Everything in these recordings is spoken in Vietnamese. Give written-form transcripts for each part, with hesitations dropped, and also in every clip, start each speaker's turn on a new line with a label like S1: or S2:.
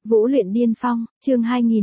S1: Vũ luyện điên phong, chương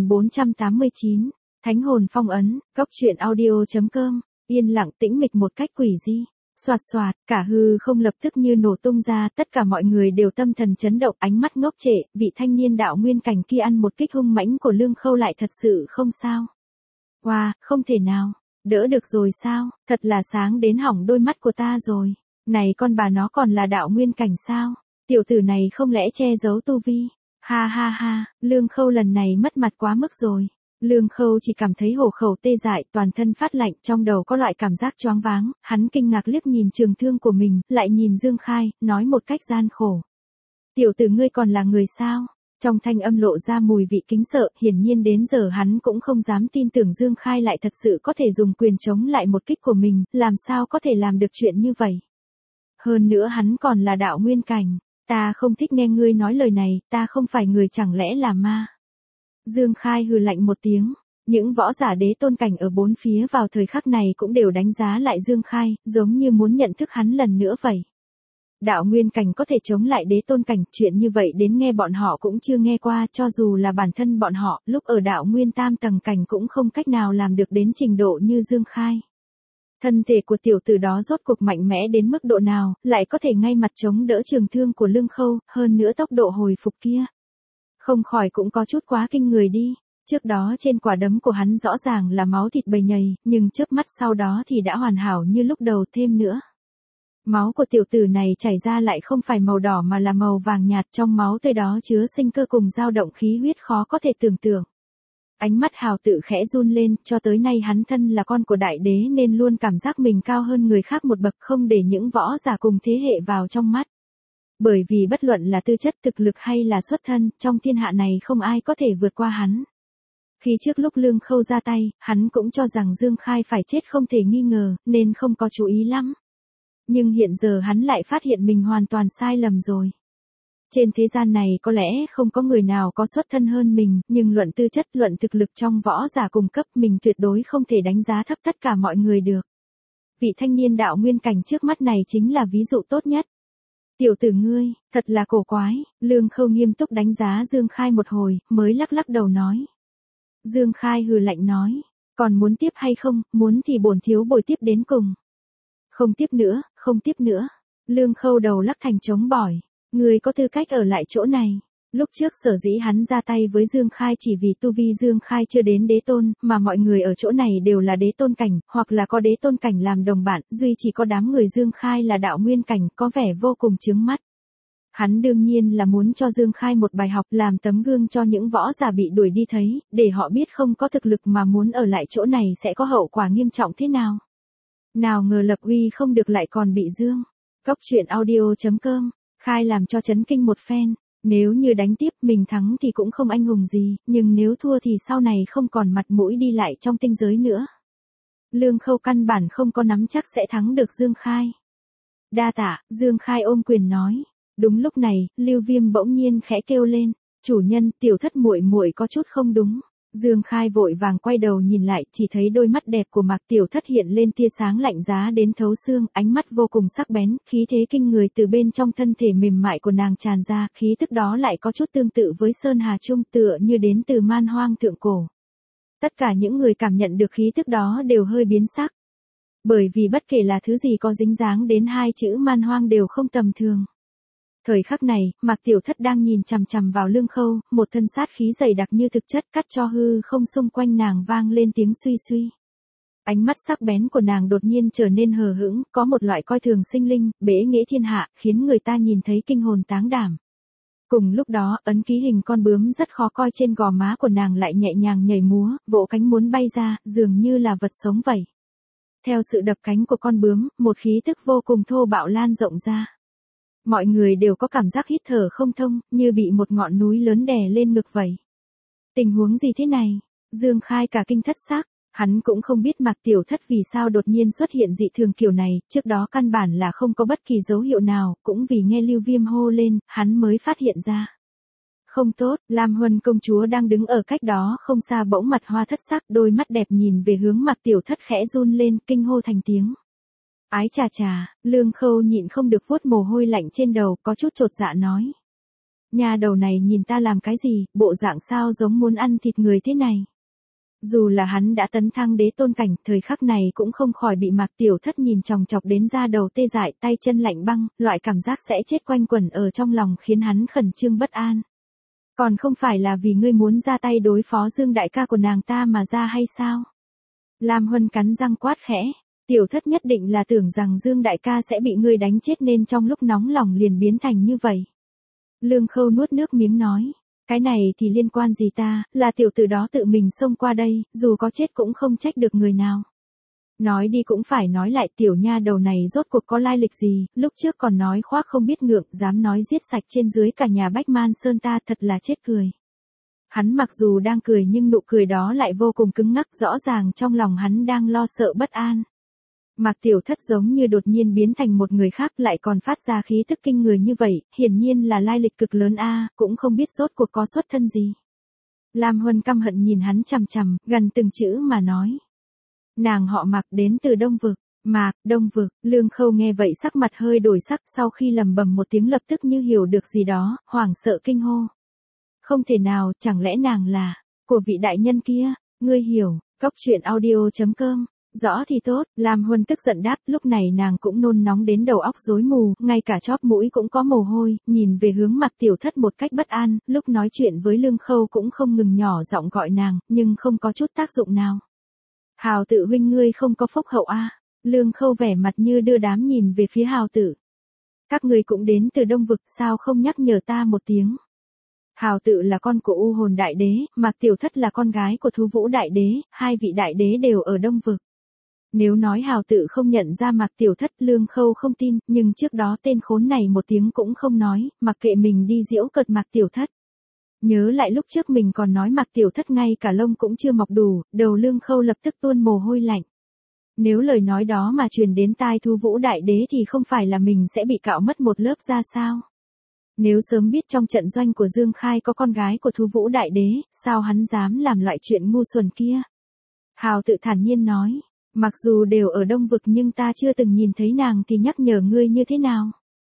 S1: 2489, Thánh hồn phong ấn, góc truyện audio.com, yên lặng tĩnh mịch một cách quỷ dị. Soạt soạt, cả hư không lập tức như nổ tung ra, tất cả mọi người đều tâm thần chấn động, ánh mắt ngốc trệ, vị thanh niên đạo nguyên cảnh kia ăn một kích hung mãnh của Lương Khâu lại thật sự không sao. Wow, không thể nào, đỡ được rồi sao, thật là sáng đến hỏng đôi mắt của ta rồi. Này con bà nó còn là đạo nguyên cảnh sao? Tiểu tử này không lẽ che giấu tu vi? Ha ha ha, Lương Khâu lần này mất mặt quá mức rồi. Lương Khâu chỉ cảm thấy hổ khẩu tê dại, toàn thân phát lạnh, trong đầu có loại cảm giác choáng váng, hắn kinh ngạc liếc nhìn trường thương của mình, lại nhìn Dương Khai, nói một cách gian khổ. Tiểu tử ngươi còn là người sao? Trong thanh âm lộ ra mùi vị kính sợ, hiển nhiên đến giờ hắn cũng không dám tin tưởng Dương Khai lại thật sự có thể dùng quyền chống lại một kích của mình, làm sao có thể làm được chuyện như vậy. Hơn nữa hắn còn là đạo nguyên cảnh, ta không thích nghe ngươi nói lời này, ta không phải người chẳng lẽ là ma. Dương Khai hừ lạnh một tiếng, những võ giả đế tôn cảnh ở bốn phía vào thời khắc này cũng đều đánh giá lại Dương Khai, giống như muốn nhận thức hắn lần nữa vậy. Đạo nguyên cảnh có thể chống lại đế tôn cảnh, chuyện như vậy đến nghe bọn họ cũng chưa nghe qua, cho dù là bản thân bọn họ, lúc ở đạo nguyên tam tầng cảnh cũng không cách nào làm được đến trình độ như Dương Khai. Thân thể của tiểu tử đó rốt cuộc mạnh mẽ đến mức độ nào, lại có thể ngay mặt chống đỡ trường thương của Lương Khâu, hơn nữa tốc độ hồi phục kia. Không khỏi cũng có chút quá kinh người đi. Trước đó trên quả đấm của hắn rõ ràng là máu thịt bầy nhầy, nhưng chớp mắt sau đó thì đã hoàn hảo như lúc đầu thêm nữa. Máu của tiểu tử này chảy ra lại không phải màu đỏ mà là màu vàng nhạt, trong máu tươi đó chứa sinh cơ cùng dao động khí huyết khó có thể tưởng tượng. Ánh mắt Hào tự khẽ run lên, cho tới nay hắn thân là con của đại đế nên luôn cảm giác mình cao hơn người khác một bậc, không để những võ giả cùng thế hệ vào trong mắt. Bởi vì bất luận là tư chất thực lực hay là xuất thân, trong thiên hạ này không ai có thể vượt qua hắn. Khi trước lúc Lương Khâu ra tay, hắn cũng cho rằng Dương Khai phải chết không thể nghi ngờ, nên không có chú ý lắm. Nhưng hiện giờ hắn lại phát hiện mình hoàn toàn sai lầm rồi. Trên thế gian này có lẽ không có người nào có xuất thân hơn mình, nhưng luận tư chất, luận thực lực trong võ giả cùng cấp mình tuyệt đối không thể đánh giá thấp tất cả mọi người được. Vị thanh niên đạo nguyên cảnh trước mắt này chính là ví dụ tốt nhất. Tiểu tử ngươi, thật là cổ quái, Lương Khâu nghiêm túc đánh giá Dương Khai một hồi, mới lắc lắc đầu nói. Dương Khai hừ lạnh nói, còn muốn tiếp hay không, muốn thì bổn thiếu bồi tiếp đến cùng. Không tiếp nữa, không tiếp nữa. Lương Khâu đầu lắc thành trống bỏi, ngươi có tư cách ở lại chỗ này. Lúc trước sở dĩ hắn ra tay với Dương Khai chỉ vì tu vi Dương Khai chưa đến đế tôn, mà mọi người ở chỗ này đều là đế tôn cảnh, hoặc là có đế tôn cảnh làm đồng bạn, duy chỉ có đám người Dương Khai là đạo nguyên cảnh, có vẻ vô cùng chướng mắt. Hắn đương nhiên là muốn cho Dương Khai một bài học, làm tấm gương cho những võ giả bị đuổi đi thấy, để họ biết không có thực lực mà muốn ở lại chỗ này sẽ có hậu quả nghiêm trọng thế nào. Nào ngờ lập uy không được lại còn bị Dương. Góc truyện audio.com, Khai làm cho chấn kinh một phen. Nếu như đánh tiếp mình thắng thì cũng không anh hùng gì, nhưng nếu thua thì sau này không còn mặt mũi đi lại trong tinh giới nữa. Lương Khâu căn bản không có nắm chắc sẽ thắng được Dương Khai. Đa tạ, Dương Khai ôm quyền nói. Đúng lúc này, Lưu Viêm bỗng nhiên khẽ kêu lên, chủ nhân, tiểu thất muội muội có chút không đúng. Dương Khai vội vàng quay đầu nhìn lại, chỉ thấy đôi mắt đẹp của Mạc Tiểu Thất hiện lên tia sáng lạnh giá đến thấu xương, ánh mắt vô cùng sắc bén, khí thế kinh người từ bên trong thân thể mềm mại của nàng tràn ra, khí tức đó lại có chút tương tự với Sơn Hà Trung, tựa như đến từ man hoang thượng cổ. Tất cả những người cảm nhận được khí tức đó đều hơi biến sắc. Bởi vì bất kể là thứ gì có dính dáng đến hai chữ man hoang đều không tầm thường. Thời khắc này, Mạc Tiểu Thất đang nhìn chằm chằm vào Lương Khâu, một thân sát khí dày đặc như thực chất cắt cho hư không xung quanh nàng vang lên tiếng suy suy. Ánh mắt sắc bén của nàng đột nhiên trở nên hờ hững, có một loại coi thường sinh linh, bế nghệ thiên hạ, khiến người ta nhìn thấy kinh hồn táng đảm. Cùng lúc đó, ấn ký hình con bướm rất khó coi trên gò má của nàng lại nhẹ nhàng nhảy múa, vỗ cánh muốn bay ra, dường như là vật sống vậy. Theo sự đập cánh của con bướm, một khí tức vô cùng thô bạo lan rộng ra. Mọi người đều có cảm giác hít thở không thông, như bị một ngọn núi lớn đè lên ngực vậy. Tình huống gì thế này? Dương Khai cả kinh thất xác, hắn cũng không biết Mạc Tiểu Thất vì sao đột nhiên xuất hiện dị thường kiểu này, trước đó căn bản là không có bất kỳ dấu hiệu nào, cũng vì nghe Lưu Viêm hô lên, hắn mới phát hiện ra. Không tốt, Lam Huân công chúa đang đứng ở cách đó không xa bỗng mặt hoa thất sắc, đôi mắt đẹp nhìn về hướng Mạc Tiểu Thất khẽ run lên, kinh hô thành tiếng. Ái chà chà, Lương Khâu nhịn không được vuốt mồ hôi lạnh trên đầu, có chút chột dạ nói. Nhà đầu này nhìn ta làm cái gì, bộ dạng sao giống muốn ăn thịt người thế này. Dù là hắn đã tấn thăng đế tôn cảnh, thời khắc này cũng không khỏi bị Mạc Tiểu Thất nhìn chòng chọc đến da đầu tê dại, tay chân lạnh băng, loại cảm giác sẽ chết quanh quẩn ở trong lòng khiến hắn khẩn trương bất an. Còn không phải là vì ngươi muốn ra tay đối phó Dương đại ca của nàng ta mà ra hay sao? Lam Huân cắn răng quát khẽ, Tiểu Thất nhất định là tưởng rằng Dương đại ca sẽ bị ngươi đánh chết nên trong lúc nóng lòng liền biến thành như vậy. Lương Khâu nuốt nước miếng nói, cái này thì liên quan gì ta, là tiểu tử đó tự mình xông qua đây, dù có chết cũng không trách được người nào. Nói đi cũng phải nói lại, tiểu nha đầu này rốt cuộc có lai lịch gì, lúc trước còn nói khoác không biết ngượng, dám nói giết sạch trên dưới cả nhà Bách Man Sơn ta, thật là chết cười. Hắn mặc dù đang cười nhưng nụ cười đó lại vô cùng cứng ngắc, rõ ràng trong lòng hắn đang lo sợ bất an. Mạc Tiểu Thất giống như đột nhiên biến thành một người khác, lại còn phát ra khí tức kinh người như vậy, hiển nhiên là lai lịch cực lớn a, cũng không biết rốt cuộc có xuất thân gì. Lam Huân căm hận nhìn hắn chằm chằm, gần từng chữ mà nói. Nàng họ Mạc, đến từ Đông Vực. Mạc, Đông Vực. Lương Khâu nghe vậy sắc mặt hơi đổi sắc, sau khi lầm bầm một tiếng lập tức như hiểu được gì đó, hoảng sợ kinh hô. Không thể nào, chẳng lẽ nàng là của vị đại nhân kia? Ngươi hiểu. Cốc truyện audio.com. Rõ thì tốt, Lam Huân tức giận đáp, lúc này nàng cũng nôn nóng đến đầu óc rối mù, ngay cả chóp mũi cũng có mồ hôi, nhìn về hướng Mạc Tiểu Thất một cách bất an, lúc nói chuyện với Lương Khâu cũng không ngừng nhỏ giọng gọi nàng, nhưng không có chút tác dụng nào. Hào Tự huynh ngươi không có phúc hậu a? Lương Khâu vẻ mặt như đưa đám nhìn về phía Hào Tự. Các ngươi cũng đến từ Đông Vực, sao không nhắc nhở ta một tiếng? Hào Tự là con của U Hồn Đại Đế, Mạc Tiểu Thất là con gái của Thú Vũ Đại Đế, hai vị đại đế đều ở Đông Vực. Nếu nói Hào Tự không nhận ra Mạc Tiểu Thất, Lương Khâu không tin, nhưng trước đó tên khốn này một tiếng cũng không nói, mặc kệ mình đi giễu cợt Mạc Tiểu Thất. Nhớ lại lúc trước mình còn nói Mạc Tiểu Thất ngay cả lông cũng chưa mọc đủ, đầu Lương Khâu lập tức tuôn mồ hôi lạnh. Nếu lời nói đó mà truyền đến tai Thú Vũ Đại Đế thì không phải là mình sẽ bị cạo mất một lớp da sao? Nếu sớm biết trong trận doanh của Dương Khai có con gái của Thú Vũ Đại Đế, sao hắn dám làm loại chuyện ngu xuẩn kia? Hào Tự thản nhiên nói. Mặc dù đều ở Đông Vực nhưng ta chưa từng nhìn thấy nàng thì nhắc nhở ngươi như thế nào?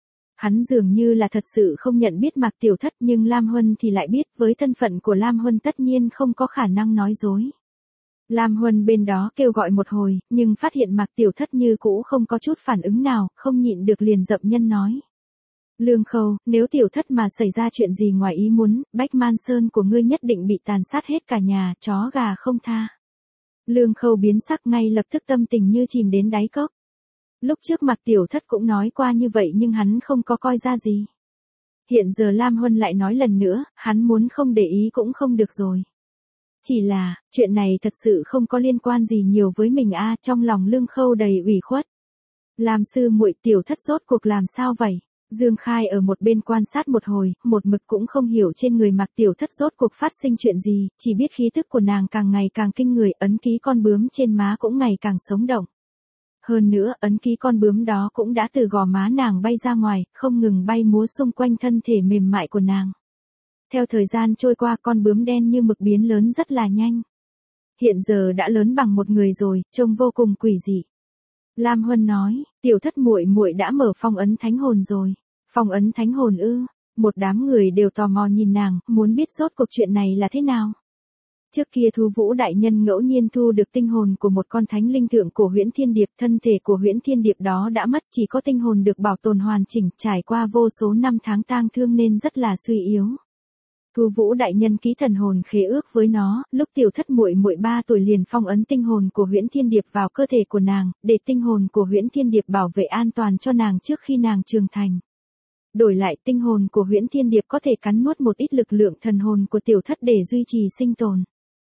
S1: Hắn dường như là thật sự không nhận biết Mạc Tiểu Thất, nhưng Lam Huân thì lại biết, với thân phận của Lam Huân tất nhiên không có khả năng nói dối. Lam Huân bên đó kêu gọi một hồi, nhưng phát hiện Mạc Tiểu Thất như cũ không có chút phản ứng nào, không nhịn được liền dậm nhân nói. Lương Khâu, nếu Tiểu Thất mà xảy ra chuyện gì ngoài ý muốn, Bách Man Sơn của ngươi nhất định bị tàn sát hết cả nhà, chó gà không tha. Lương Khâu biến sắc, ngay lập tức tâm tình như chìm đến đáy cốc. Lúc trước Mạc Tiểu Thất cũng nói qua như vậy nhưng hắn không có coi ra gì. Hiện giờ Lam Huân lại nói lần nữa, hắn muốn không để ý cũng không được rồi. Chỉ là, chuyện này thật sự không có liên quan gì nhiều với mình a, trong lòng Lương Khâu đầy ủy khuất. Lam sư muội, Tiểu Thất rốt cuộc làm sao vậy? Dương Khai ở một bên quan sát một hồi, một mực cũng không hiểu trên người Mạc Tiểu Thất rốt cuộc phát sinh chuyện gì, chỉ biết khí tức của nàng càng ngày càng kinh người, ấn ký con bướm trên má cũng ngày càng sống động. Hơn nữa, ấn ký con bướm đó cũng đã từ gò má nàng bay ra ngoài, không ngừng bay múa xung quanh thân thể mềm mại của nàng. Theo thời gian trôi qua, con bướm đen như mực biến lớn rất là nhanh. Hiện giờ đã lớn bằng một người rồi, trông vô cùng quỷ dị. Lam Huân nói, Tiểu Thất muội muội đã mở phong ấn thánh hồn rồi. Phong ấn thánh hồn ư? Một đám người đều tò mò nhìn nàng, muốn biết rốt cuộc chuyện này là thế nào. Trước kia Thú Vũ đại nhân ngẫu nhiên thu được tinh hồn của một con thánh linh thượng cổ Huyễn Thiên Điệp, thân thể của Huyễn Thiên Điệp đó đã mất, chỉ có tinh hồn được bảo tồn hoàn chỉnh, trải qua vô số năm tháng tang thương nên rất là suy yếu. Thú Vũ đại nhân ký thần hồn khế ước với nó, lúc Tiểu Thất muội muội 3 tuổi liền phong ấn tinh hồn của Huyễn Thiên Điệp vào cơ thể của nàng, để tinh hồn của Huyễn Thiên Điệp bảo vệ an toàn cho nàng trước khi nàng trưởng thành. Đổi lại, tinh hồn của Huyễn Thiên Điệp có thể cắn nuốt một ít lực lượng thần hồn của Tiểu Thất để duy trì sinh tồn.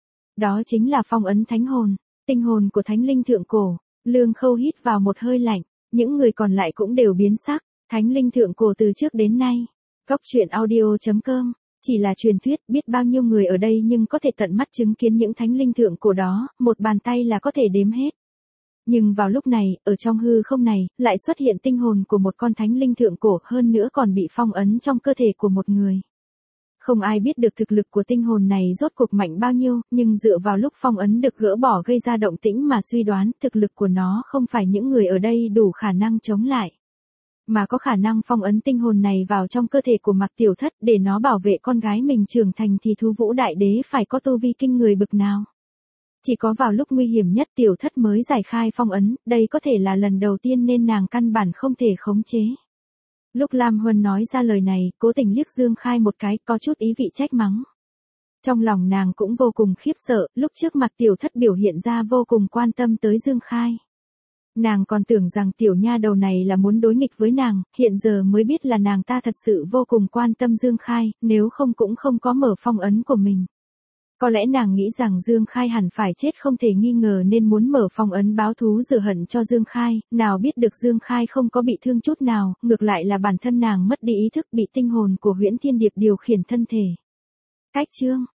S1: Đó chính là phong ấn thánh hồn, tinh hồn của thánh linh thượng cổ. Lương Khâu hít vào một hơi lạnh, những người còn lại cũng đều biến sắc, thánh linh thượng cổ từ trước đến nay. Cốc truyện audio.com, chỉ là truyền thuyết, biết bao nhiêu người ở đây nhưng có thể tận mắt chứng kiến những thánh linh thượng cổ đó, một bàn tay là có thể đếm hết. Nhưng vào lúc này, ở trong hư không này, lại xuất hiện tinh hồn của một con thánh linh thượng cổ, hơn nữa còn bị phong ấn trong cơ thể của một người. Không ai biết được thực lực của tinh hồn này rốt cuộc mạnh bao nhiêu, nhưng dựa vào lúc phong ấn được gỡ bỏ gây ra động tĩnh mà suy đoán, thực lực của nó không phải những người ở đây đủ khả năng chống lại. mà có khả năng phong ấn tinh hồn này vào trong cơ thể của Mạc Tiểu Thất để nó bảo vệ con gái mình trưởng thành thì Thú Vũ Đại Đế phải có tu vi kinh người bực nào. Chỉ có vào lúc nguy hiểm nhất Tiểu Thất mới giải khai phong ấn, đây có thể là lần đầu tiên nên nàng căn bản không thể khống chế. Lúc Lam Huân nói ra lời này, cố tình liếc Dương Khai một cái, có chút ý vị trách mắng. Trong lòng nàng cũng vô cùng khiếp sợ, lúc trước Mạc Tiểu Thất biểu hiện ra vô cùng quan tâm tới Dương Khai. Nàng còn tưởng rằng tiểu nha đầu này là muốn đối nghịch với nàng, hiện giờ mới biết là nàng ta thật sự vô cùng quan tâm Dương Khai, nếu không cũng không có mở phong ấn của mình. Có lẽ nàng nghĩ rằng Dương Khai hẳn phải chết không thể nghi ngờ nên muốn mở phong ấn báo thú rửa hận cho Dương Khai, nào biết được Dương Khai không có bị thương chút nào, ngược lại là bản thân nàng mất đi ý thức bị tinh hồn của Huyễn Thiên Điệp điều khiển thân thể. Cách chương